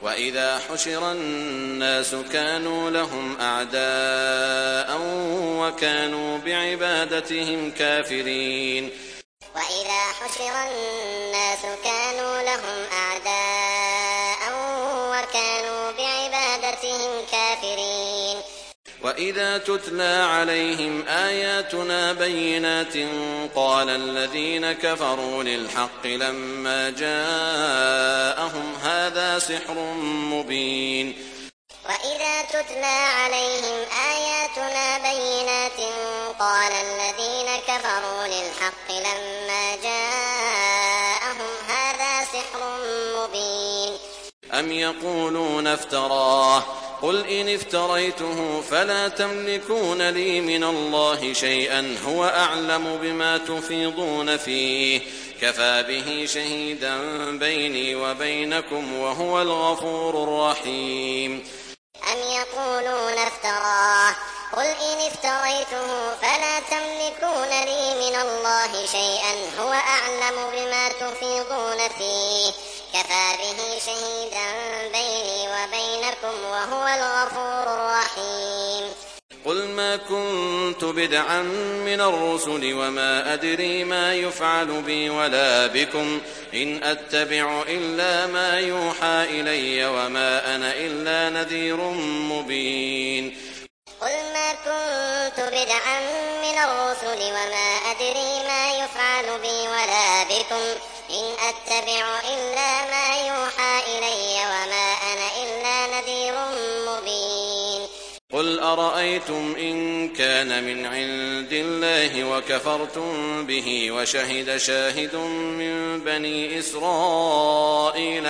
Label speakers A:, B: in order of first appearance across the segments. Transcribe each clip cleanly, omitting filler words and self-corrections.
A: وإذا حشر الناس كانوا لهم أعداء وكانوا بعبادتهم كافرين
B: وإذا حشر الناس كانوا لهم أعداء وكانوا بعبادتهم كافرين
A: وإذا تتلى عليهم آياتنا بينات قال الذين كفروا للحق لما جاءهم هذا سحر مبين
B: وإذا تتلى عليهم آياتنا بينات قال الذين كفروا للحق لما جاءهم هذا سحر مبين
A: أم يقولون افتراه قل إن افتريته فلا تملكون لي من الله شيئا هو أعلم بما تفيضون فيه كفى به شهيدا بيني وبينكم وهو الغفور الرحيم
B: أم يقولون افتراه قل إن افتريته فلا تملكون لي من الله شيئا هو أعلم بما تفيضون فيه كفى به شهيدا بيني وبينكم وهو الغفور الرحيم
A: قل ما كنت بدعا من الرسل وما أدري ما يفعل بي ولا بكم إن أتبع إلا ما يوحى إلي وما أنا إلا نذير مبين
B: قل ما كنت بدعا من الرسل وما أدري ما يفعل بي ولا بكم إن أتبع إلا ما يوحى إلي وما أنا إلا نذير مبين
A: قل أرأيتم إن كان من عند الله وكفرتم به وشهد شاهد من بني إسرائيل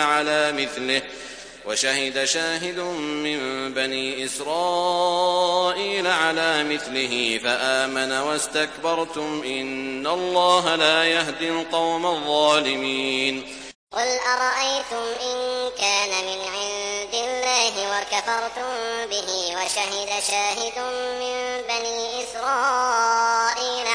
A: على مثله فآمن واستكبرتم إن الله لا يهدي القوم الظالمين
B: قل أرأيتم إن كان من عند الله وكفرتم به وشهد شاهد من بني إسرائيل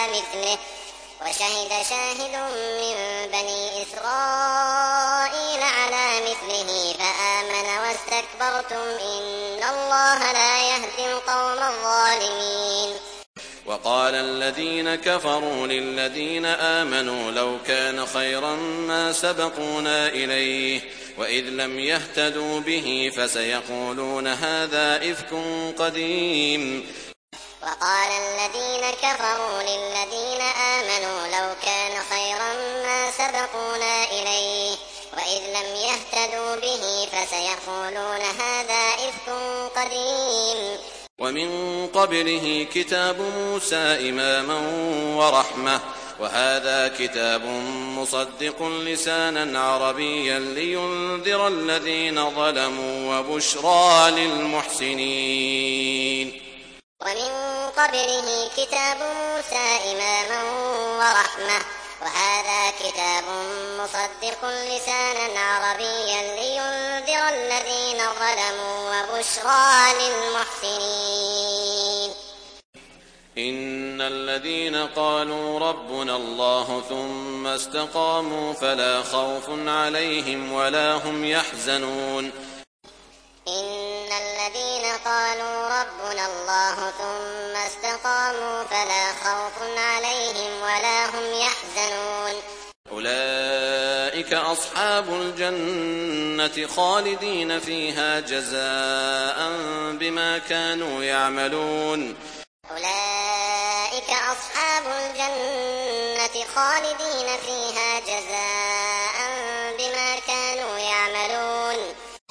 B: على مثله فآمن واستكبرتم إن الله لا يهدي القوم الظالمين
A: وقال الذين كفروا للذين آمنوا لو كان خيرا ما سبقونا إليه وإذ لم يهتدوا به فسيقولون هذا إفك قديم
B: وقال الذين كفروا للذين آمنوا لو كان خيرا ما سبقونا إليه وإذ لم يهتدوا به فسيقولون هذا إفك قديم
A: ومن قبله كتاب موسى إماما ورحمة وهذا كتاب مصدق لسانا عربيا لينذر الذين ظلموا وبشرى للمحسنين
B: ومن قبله كتاب موسى إماما ورحمة وهذا كتاب مصدق لسانا عربيا لينذر الذين ظلموا وبشرى للمحسنين
A: إن الذين قالوا ربنا الله ثم استقاموا فلا خوف عليهم ولا هم يحزنون
B: إن الذين قالوا ربنا الله ثم استقاموا فلا خوف عليهم ولا هم يحزنون
A: أولئك أصحاب الجنة خالدين فيها جزاء بما كانوا يعملون
B: أولئك أصحاب الجنة خالدين فيها جزاء